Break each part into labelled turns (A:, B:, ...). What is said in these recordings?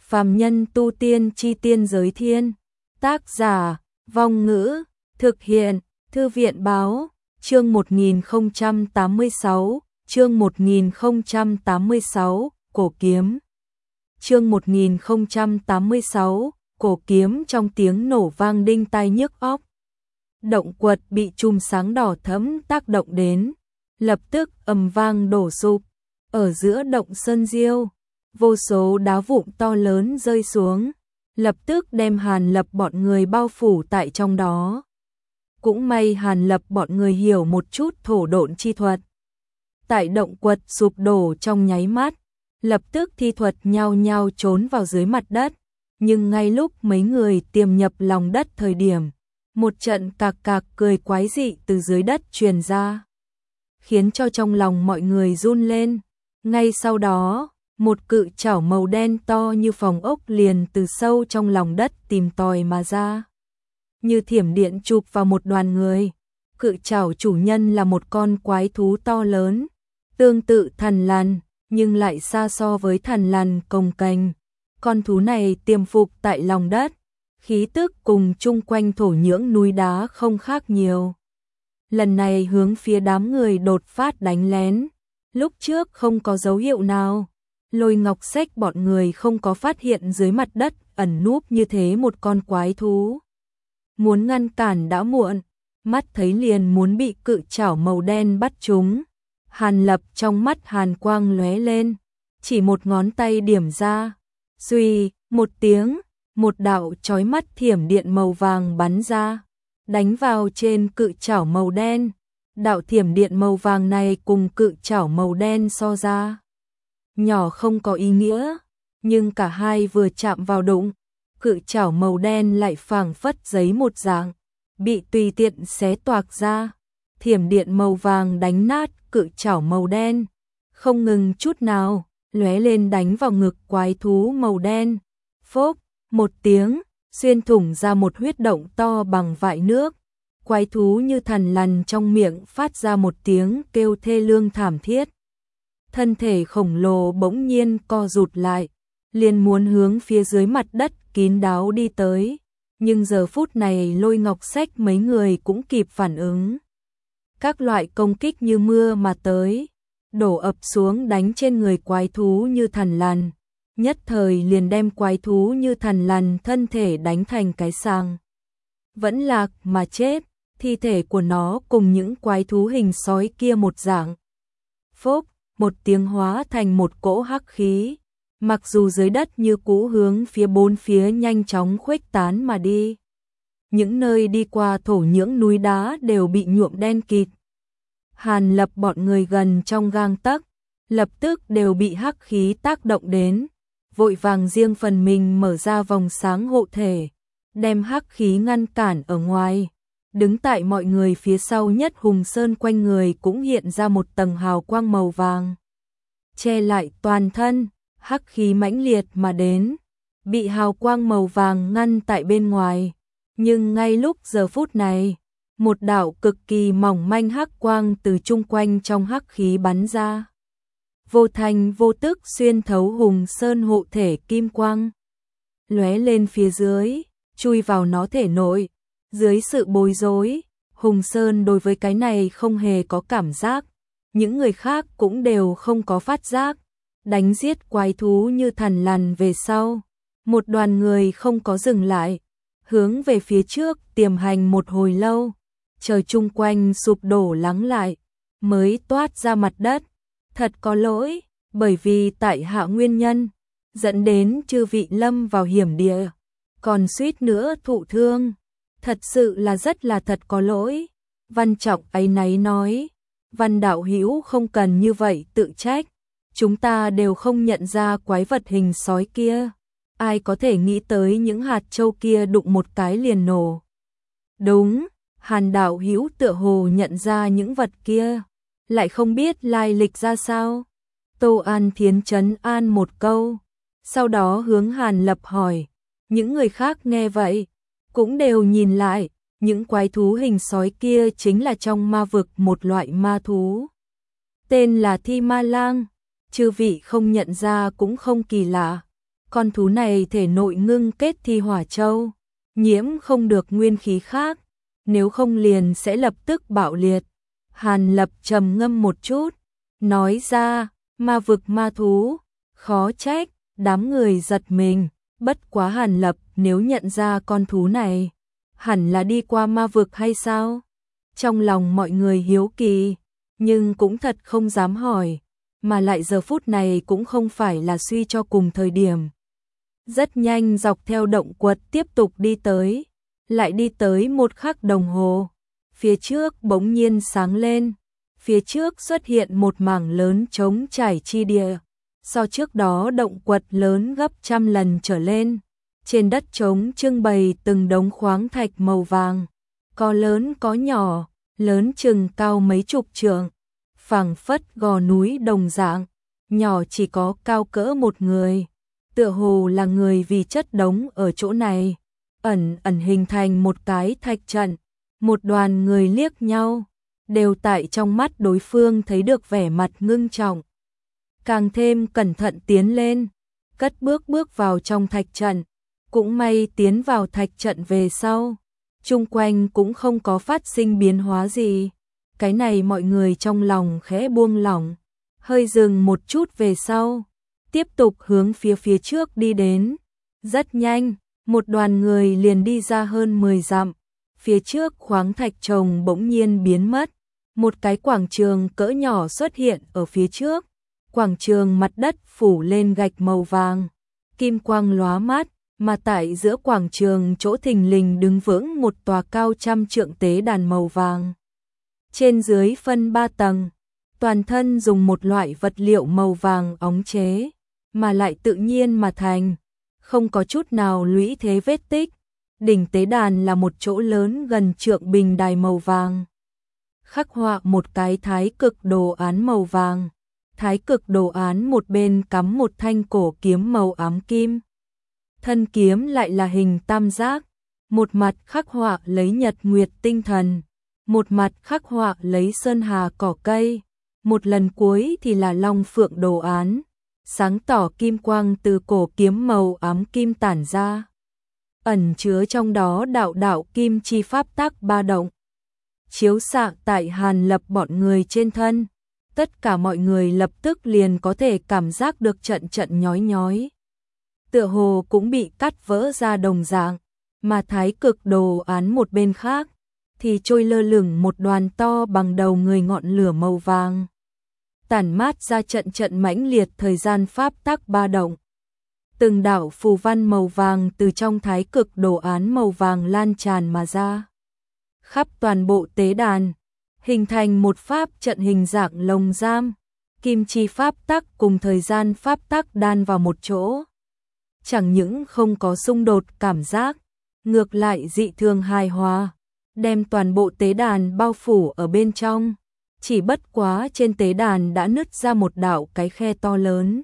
A: phàm nhân tu tiên chi tiên giới thiên. Tác giả, Vong Ngữ, thực hiện, Thư viện Báo, chương 1086, chương 1086, cổ kiếm. Chương 1086, cổ kiếm trong tiếng nổ vang đinh tai nhức óc. Động quật bị chùm sáng đỏ thẫm tác động đến, lập tức ầm vang đổ sụp. Ở giữa động sơn diêu, vô số đá vụn to lớn rơi xuống, lập tức đem Hàn Lập bọn người bao phủ tại trong đó. Cũng may Hàn Lập bọn người hiểu một chút thổ độn chi thuật. Tại động quật sụp đổ trong nháy mắt, lập tức thi thuật nhao nhao trốn vào dưới mặt đất. Nhưng ngay lúc mấy người tiềm nhập lòng đất thời điểm, một trận cạc cạc cười quái dị từ dưới đất truyền ra, khiến cho trong lòng mọi người run lên. Ngay sau đó, một cự chảo màu đen to như phòng ốc liền từ sâu trong lòng đất tìm tòi mà ra, như thiểm điện chụp vào một đoàn người. Cự chảo chủ nhân là một con quái thú to lớn, tương tự thằn lằn, nhưng lại xa so với thằn lằn cồng kềnh. Con thú này tiềm phục tại lòng đất, khí tức cùng chung quanh thổ nhưỡng núi đá không khác nhiều. Lần này hướng phía đám người đột phát đánh lén, lúc trước không có dấu hiệu nào. Lôi Ngọc Sách bọn người không có phát hiện dưới mặt đất ẩn núp như thế một con quái thú. Muốn ngăn cản đã muộn, mắt thấy liền muốn bị cự chảo màu đen bắt chúng. Hàn Lập trong mắt hàn quang lóe lên, chỉ một ngón tay điểm ra, xuy, một tiếng, một đạo chói mắt thiểm điện màu vàng bắn ra, đánh vào trên cự chảo màu đen. Đạo thiểm điện màu vàng này cùng cự chảo màu đen so ra nhỏ không có ý nghĩa, nhưng cả hai vừa chạm vào đụng, cự chảo màu đen lại phảng phất giấy một dạng, bị tùy tiện xé toạc ra. Thiểm điện màu vàng đánh nát cự chảo màu đen, không ngừng chút nào, lóe lên đánh vào ngực quái thú màu đen. Phốc, một tiếng, xuyên thủng ra một huyết động to bằng vại nước. Quái thú như thằn lằn trong miệng phát ra một tiếng kêu thê lương thảm thiết. Thân thể khổng lồ bỗng nhiên co rụt lại, liền muốn hướng phía dưới mặt đất kín đáo đi tới. Nhưng giờ phút này Lôi Ngọc Sách mấy người cũng kịp phản ứng. Các loại công kích như mưa mà tới, đổ ập xuống đánh trên người quái thú như thằn lằn, nhất thời liền đem quái thú như thằn lằn thân thể đánh thành cái sàng. Vẫn lạc mà chết, thi thể của nó cùng những quái thú hình sói kia một dạng. Phốc, một tiếng hóa thành một cỗ hắc khí, mặc dù dưới đất như cũ hướng phía bốn phía nhanh chóng khuếch tán mà đi. Những nơi đi qua thổ nhưỡng núi đá đều bị nhuộm đen kịt. Hàn Lập bọn người gần trong gang tấc, lập tức đều bị hắc khí tác động đến, vội vàng riêng phần mình mở ra vòng sáng hộ thể, đem hắc khí ngăn cản ở ngoài. Đứng tại mọi người phía sau nhất Hùng Sơn quanh người cũng hiện ra một tầng hào quang màu vàng, che lại toàn thân. Hắc khí mãnh liệt mà đến, bị hào quang màu vàng ngăn tại bên ngoài. Nhưng ngay lúc giờ phút này, một đạo cực kỳ mỏng manh hắc quang từ chung quanh trong hắc khí bắn ra, vô thành vô tức xuyên thấu Hùng Sơn hộ thể kim quang, lóe lên phía dưới, chui vào nó thể nội. Dưới sự bối rối, Hùng Sơn đối với cái này không hề có cảm giác, những người khác cũng đều không có phát giác. Đánh giết quái thú như thằn lằn về sau, một đoàn người không có dừng lại, hướng về phía trước tiềm hành một hồi lâu, trời chung quanh sụp đổ lắng lại, mới toát ra mặt đất. Thật có lỗi, bởi vì tại hạ nguyên nhân, dẫn đến chư vị lâm vào hiểm địa, còn suýt nữa thụ thương. Thật sự là rất là thật có lỗi. Văn Trọng áy náy nói, Văn đạo hữu không cần như vậy tự trách. Chúng ta đều không nhận ra quái vật hình sói kia. Ai có thể nghĩ tới những hạt châu kia đụng một cái liền nổ. Đúng, Hàn đạo hữu tựa hồ nhận ra những vật kia, lại không biết lai lịch ra sao. Tô An Thiến trấn an một câu, sau đó hướng Hàn Lập hỏi. Những người khác nghe vậy, cũng đều nhìn lại. Những quái thú hình sói kia chính là trong ma vực một loại ma thú, tên là Thi Ma Lang. Chư vị không nhận ra cũng không kỳ lạ. Con thú này thể nội ngưng kết thi hỏa châu, nhiễm không được nguyên khí khác, nếu không liền sẽ lập tức bạo liệt. Hàn Lập trầm ngâm một chút, nói ra, ma vực ma thú, khó trách, đám người giật mình, bất quá Hàn Lập nếu nhận ra con thú này, hẳn là đi qua ma vực hay sao? Trong lòng mọi người hiếu kỳ, nhưng cũng thật không dám hỏi, mà lại giờ phút này cũng không phải là suy cho cùng thời điểm. Rất nhanh dọc theo động quật tiếp tục đi tới, lại đi tới 1 khắc đồng hồ. Phía trước bỗng nhiên sáng lên, phía trước xuất hiện một mảng lớn trống trải chi địa, so trước đó động quật lớn gấp trăm lần trở lên. Trên đất trống trưng bày từng đống khoáng thạch màu vàng, có lớn có nhỏ, lớn chừng cao mấy chục trượng, phảng phất gò núi đồng dạng, nhỏ chỉ có cao cỡ một người. Tựa hồ là người vì chất đống ở chỗ này, ẩn ẩn hình thành một cái thạch trận. Một đoàn người liếc nhau, đều tại trong mắt đối phương thấy được vẻ mặt ngưng trọng. Càng thêm cẩn thận tiến lên, cất bước vào trong thạch trận. Cũng may tiến vào thạch trận về sau, chung quanh cũng không có phát sinh biến hóa gì. Cái này mọi người trong lòng khẽ buông lỏng, hơi dừng một chút về sau, tiếp tục hướng phía trước đi đến. Rất nhanh, một đoàn người liền đi ra hơn 10 dặm. Phía trước khoáng thạch trồng bỗng nhiên biến mất, một cái quảng trường cỡ nhỏ xuất hiện ở phía trước. Quảng trường mặt đất phủ lên gạch màu vàng, kim quang lóa mắt, mà tại giữa quảng trường chỗ thình lình đứng vững một tòa cao trăm trượng tế đàn màu vàng. Trên dưới phân 3 tầng, toàn thân dùng một loại vật liệu màu vàng óng chế, mà lại tự nhiên mà thành, không có chút nào lũy thế vết tích. Đỉnh tế đàn là một chỗ lớn gần trượng bình đài màu vàng, khắc họa một cái thái cực đồ án màu vàng. Thái cực đồ án một bên cắm một thanh cổ kiếm màu ám kim. Thân kiếm lại là hình tam giác, một mặt khắc họa lấy nhật nguyệt tinh thần, một mặt khắc họa lấy sơn hà cỏ cây, một lần cuối thì là long phượng đồ án, sáng tỏ kim quang từ cổ kiếm màu ám kim tản ra, ẩn chứa trong đó đạo đạo kim chi pháp tác ba động, chiếu xạ tại Hàn Lập bọn người trên thân. Tất cả mọi người lập tức liền có thể cảm giác được trận trận nhói nhói. Tựa hồ cũng bị cắt vỡ ra đồng dạng, mà thái cực đồ án một bên khác, thì trôi lơ lửng một đoàn to bằng đầu người ngọn lửa màu vàng. Tản mát ra trận trận mãnh liệt thời gian pháp tắc ba động. Từng đạo phù văn màu vàng từ trong thái cực đồ án màu vàng lan tràn mà ra. Khắp toàn bộ tế đàn, hình thành một pháp trận hình dạng lồng giam, kim chi pháp tắc cùng thời gian pháp tắc đan vào một chỗ. Chẳng những không có xung đột cảm giác, ngược lại dị thường hài hòa, đem toàn bộ tế đàn bao phủ ở bên trong. Chỉ bất quá trên tế đàn đã nứt ra một đạo cái khe to lớn.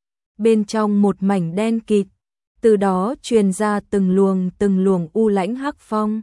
A: Bên trong một mảnh đen kịt, từ đó truyền ra từng luồng u lãnh hắc phong.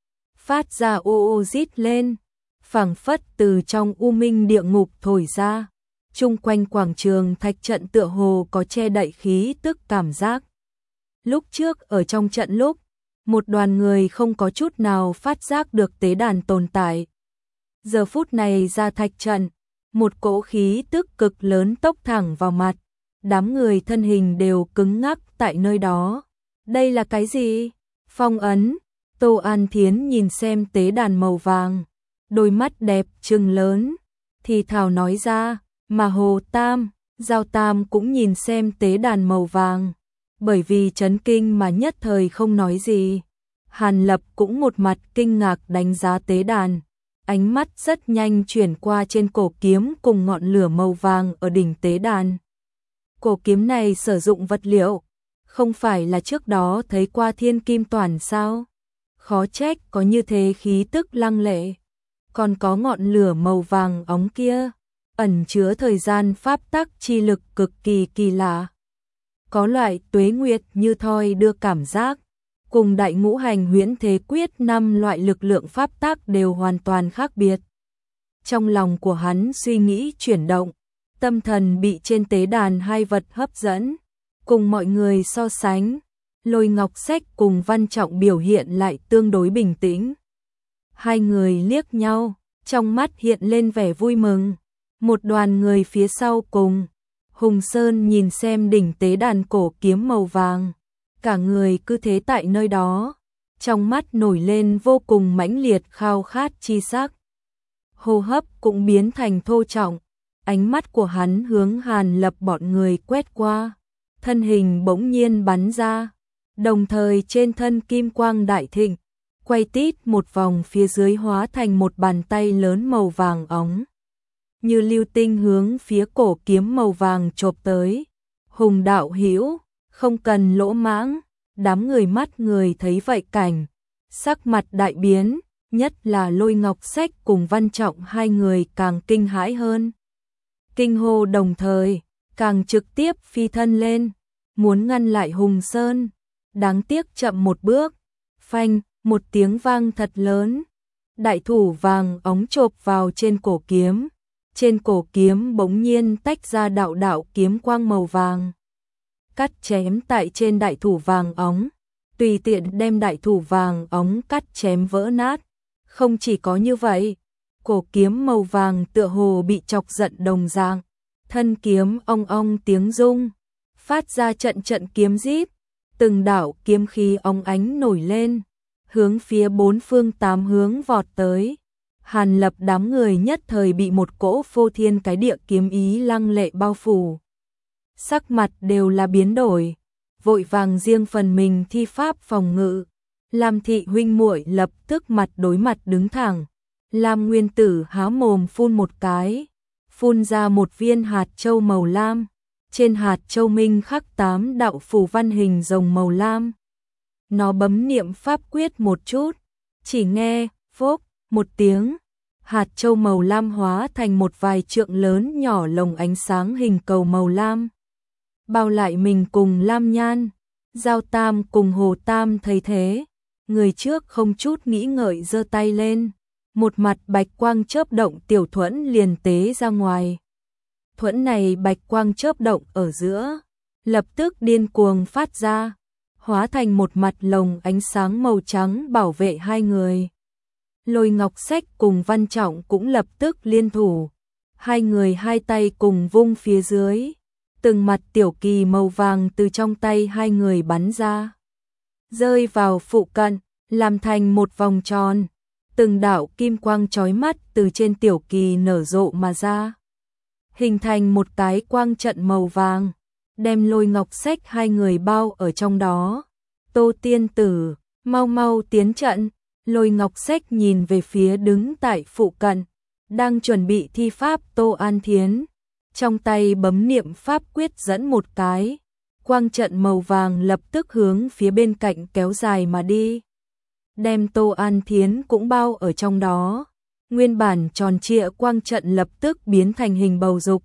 A: Phát ra ô rít lên, phảng phất từ trong u minh địa ngục thổi ra. Chung quanh quảng trường thạch trận tựa hồ có che đậy khí tức cảm giác. Lúc trước ở trong trận lúc, một đoàn người không có chút nào phát giác được tế đàn tồn tại. Giờ phút này ra thạch trận, một cỗ khí tức cực lớn tốc thẳng vào mặt. Đám người thân hình đều cứng ngắc tại nơi đó. Đây là cái gì? Phong ấn. Tô An Thiến nhìn xem tế đàn màu vàng, đôi mắt đẹp trừng lớn, thì thào nói ra, mà Hồ Tam, Giao Tam cũng nhìn xem tế đàn màu vàng, bởi vì chấn kinh mà nhất thời không nói gì. Hàn Lập cũng một mặt kinh ngạc đánh giá tế đàn, ánh mắt rất nhanh chuyển qua trên cổ kiếm cùng ngọn lửa màu vàng ở đỉnh tế đàn. Cổ kiếm này sử dụng vật liệu, không phải là trước đó thấy qua thiên kim toàn sao? Khó trách có như thế khí tức lăng lệ. Còn có ngọn lửa màu vàng óng kia, ẩn chứa thời gian pháp tắc chi lực cực kỳ kỳ lạ. Có loại tuế nguyệt như thoi đưa cảm giác, cùng đại ngũ hành huyễn thế quyết 5 loại lực lượng pháp tắc đều hoàn toàn khác biệt. Trong lòng của hắn suy nghĩ chuyển động, tâm thần bị trên tế đàn hai vật hấp dẫn, Cùng mọi người so sánh, Lôi Ngọc Sách cùng Văn Trọng biểu hiện lại tương đối bình tĩnh. Hai người liếc nhau, trong mắt hiện lên vẻ vui mừng. Một đoàn người phía sau cùng, Hùng Sơn nhìn xem đỉnh tế đàn cổ kiếm màu vàng, cả người cứ thế tại nơi đó, trong mắt nổi lên vô cùng mãnh liệt khao khát chi sắc. Hô hấp cũng biến thành thô trọng, ánh mắt của hắn hướng Hàn Lập bọn người quét qua, thân hình bỗng nhiên bắn ra, đồng thời trên thân kim quang đại thịnh, quay tít một vòng phía dưới hóa thành một bàn tay lớn màu vàng óng. Như lưu tinh hướng phía cổ kiếm màu vàng chộp tới. Hùng đạo hữu, không cần lỗ mãng, đám người mắt người thấy vậy cảnh, sắc mặt đại biến, nhất là Lôi Ngọc Sách cùng Văn Trọng hai người càng kinh hãi hơn. Kinh hô đồng thời, càng trực tiếp phi thân lên, muốn ngăn lại Hùng Sơn, đáng tiếc chậm một bước, phanh, một tiếng vang thật lớn, đại thủ vàng óng chộp vào trên cổ kiếm. Trên cổ kiếm bỗng nhiên tách ra đạo đạo kiếm quang màu vàng, cắt chém tại trên đại thủ vàng óng, tùy tiện đem đại thủ vàng óng cắt chém vỡ nát. Không chỉ có như vậy, cổ kiếm màu vàng tựa hồ bị chọc giận đồng dạng, thân kiếm ong ong tiếng rung, phát ra trận trận kiếm rít, từng đạo kiếm khí óng ánh nổi lên, hướng phía bốn phương tám hướng vọt tới. Hàn Lập đám người nhất thời bị một cỗ phô thiên cái địa kiếm ý lăng lệ bao phủ. Sắc mặt đều là biến đổi, vội vàng riêng phần mình thi pháp phòng ngự. Lam thị huynh muội lập tức mặt đối mặt đứng thẳng. Lam Nguyên Tử há mồm phun một cái, phun ra một viên hạt châu màu lam. Trên hạt châu minh khắc 8 đạo phù văn hình rồng màu lam. Nó bấm niệm pháp quyết một chút, chỉ nghe phốc một tiếng, hạt châu màu lam hóa thành một vài trượng lớn nhỏ lồng ánh sáng hình cầu màu lam. Bao lại mình cùng Lam Nhan, Giao Tam cùng Hồ Tam thấy thế, người trước không chút nghĩ ngợi giơ tay lên, một mặt bạch quang chớp động tiểu thuẫn liền tế ra ngoài. Thuẫn này bạch quang chớp động ở giữa, lập tức điên cuồng phát ra, hóa thành một mặt lồng ánh sáng màu trắng bảo vệ hai người. Lôi Ngọc Sách cùng Văn Trọng cũng lập tức liên thủ, hai người hai tay cùng vung phía dưới, từng mặt tiểu kỳ màu vàng từ trong tay hai người bắn ra, rơi vào phụ cận, làm thành một vòng tròn, từng đạo kim quang chói mắt từ trên tiểu kỳ nở rộ mà ra, hình thành một cái quang trận màu vàng, đem Lôi Ngọc Sách hai người bao ở trong đó. Tô tiên tử, mau mau tiến trận. Lôi Ngọc Sách nhìn về phía đứng tại phụ cận, đang chuẩn bị thi pháp Tô An Thiến, trong tay bấm niệm pháp quyết dẫn một cái, quang trận màu vàng lập tức hướng phía bên cạnh kéo dài mà đi, đem Tô An Thiến cũng bao ở trong đó. Nguyên bản tròn trịa quang trận lập tức biến thành hình bầu dục.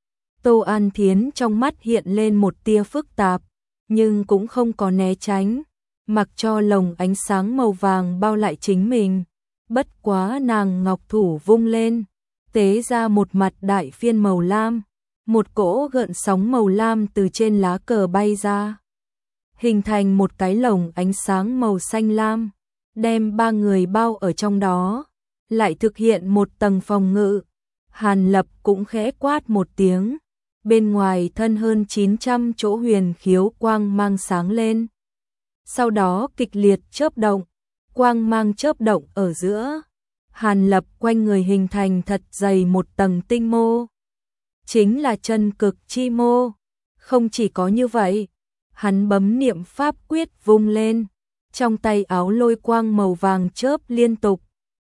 A: Tô An Thiến trong mắt hiện lên một tia phức tạp, nhưng cũng không có né tránh, mặc cho lồng ánh sáng màu vàng bao lại chính mình. Bất quá nàng ngọc thủ vung lên, tế ra một mặt đại phiên màu lam, một cỗ gợn sóng màu lam từ trên lá cờ bay ra, hình thành một cái lồng ánh sáng màu xanh lam, đem ba người bao ở trong đó, lại thực hiện một tầng phòng ngự. Hàn Lập cũng khẽ quát một tiếng, bên ngoài thân hơn 900 chỗ huyền khiếu quang mang sáng lên. Sau đó kịch liệt chớp động, quang mang chớp động ở giữa, Hàn Lập quanh người hình thành thật dày một tầng tinh mô, chính là chân cực chi mô. Không chỉ có như vậy, hắn bấm niệm pháp quyết vung lên, trong tay áo lôi quang màu vàng chớp liên tục,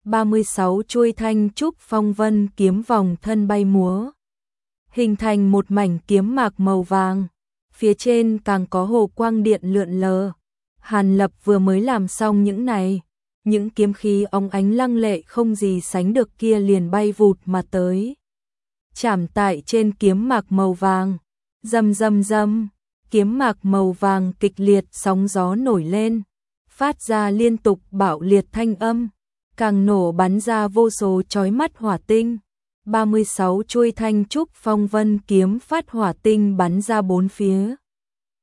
A: 36 chuôi thanh trúc phong vân kiếm vòng thân bay múa, hình thành một mảnh kiếm mạc màu vàng, phía trên càng có hồ quang điện lượn lờ. Hàn Lập vừa mới làm xong những này, những kiếm khí óng ánh lăng lệ không gì sánh được kia liền bay vụt mà tới, chạm tại trên kiếm mạc màu vàng, rầm rầm rầm, kiếm mạc màu vàng kịch liệt sóng gió nổi lên, phát ra liên tục bạo liệt thanh âm, càng nổ bắn ra vô số chói mắt hỏa tinh. 36 chuôi thanh trúc phong vân kiếm phát hỏa tinh bắn ra bốn phía,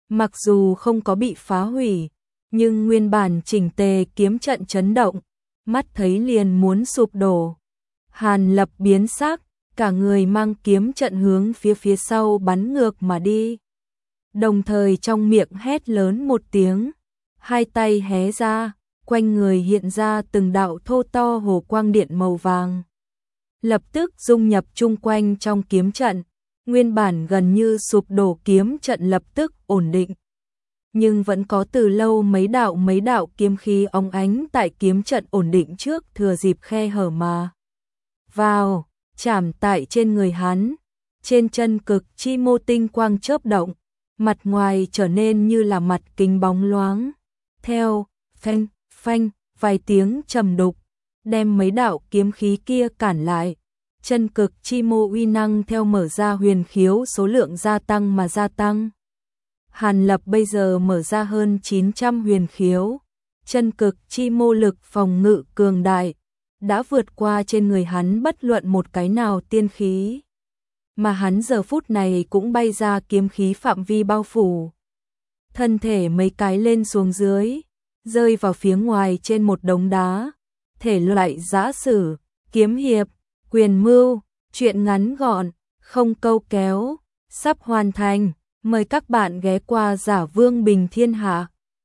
A: Mặc dù không có bị phá hủy, nhưng nguyên bản chỉnh tề kiếm trận chấn động, mắt thấy liền muốn sụp đổ. Hàn Lập biến sắc, cả người mang kiếm trận hướng phía sau bắn ngược mà đi. Đồng thời trong miệng hét lớn một tiếng, hai tay hé ra, quanh người hiện ra từng đạo thô to hồ quang điện màu vàng. Lập tức dung nhập chung quanh trong kiếm trận, nguyên bản gần như sụp đổ kiếm trận lập tức ổn định. Nhưng vẫn có từ lâu mấy đạo kiếm khí óng ánh tại kiếm trận ổn định trước thừa dịp khe hở mà vào, chạm tại trên người hắn. Trên chân cực chi mô tinh quang chớp động, mặt ngoài trở nên như là mặt kính bóng loáng. Theo, phanh, phanh, vài tiếng trầm đục, đem mấy đạo kiếm khí kia cản lại. Chân cực chi mô uy năng theo mở ra huyền khiếu số lượng gia tăng mà gia tăng. Hàn Lập bây giờ mở ra hơn 900 huyền khiếu, chân cực chi mô lực phòng ngự cường đại, đã vượt qua trên người hắn bất luận một cái nào tiên khí. Mà hắn giờ phút này cũng bay ra kiếm khí phạm vi bao phủ. Thân thể mấy cái lên xuống dưới, rơi vào phía ngoài trên một đống đá. Thể loại giã sử, kiếm hiệp, quyền mưu, truyện ngắn gọn, không câu kéo, sắp hoàn thành. Mời các bạn ghé qua Giả Vương Bình Thiên Hạ.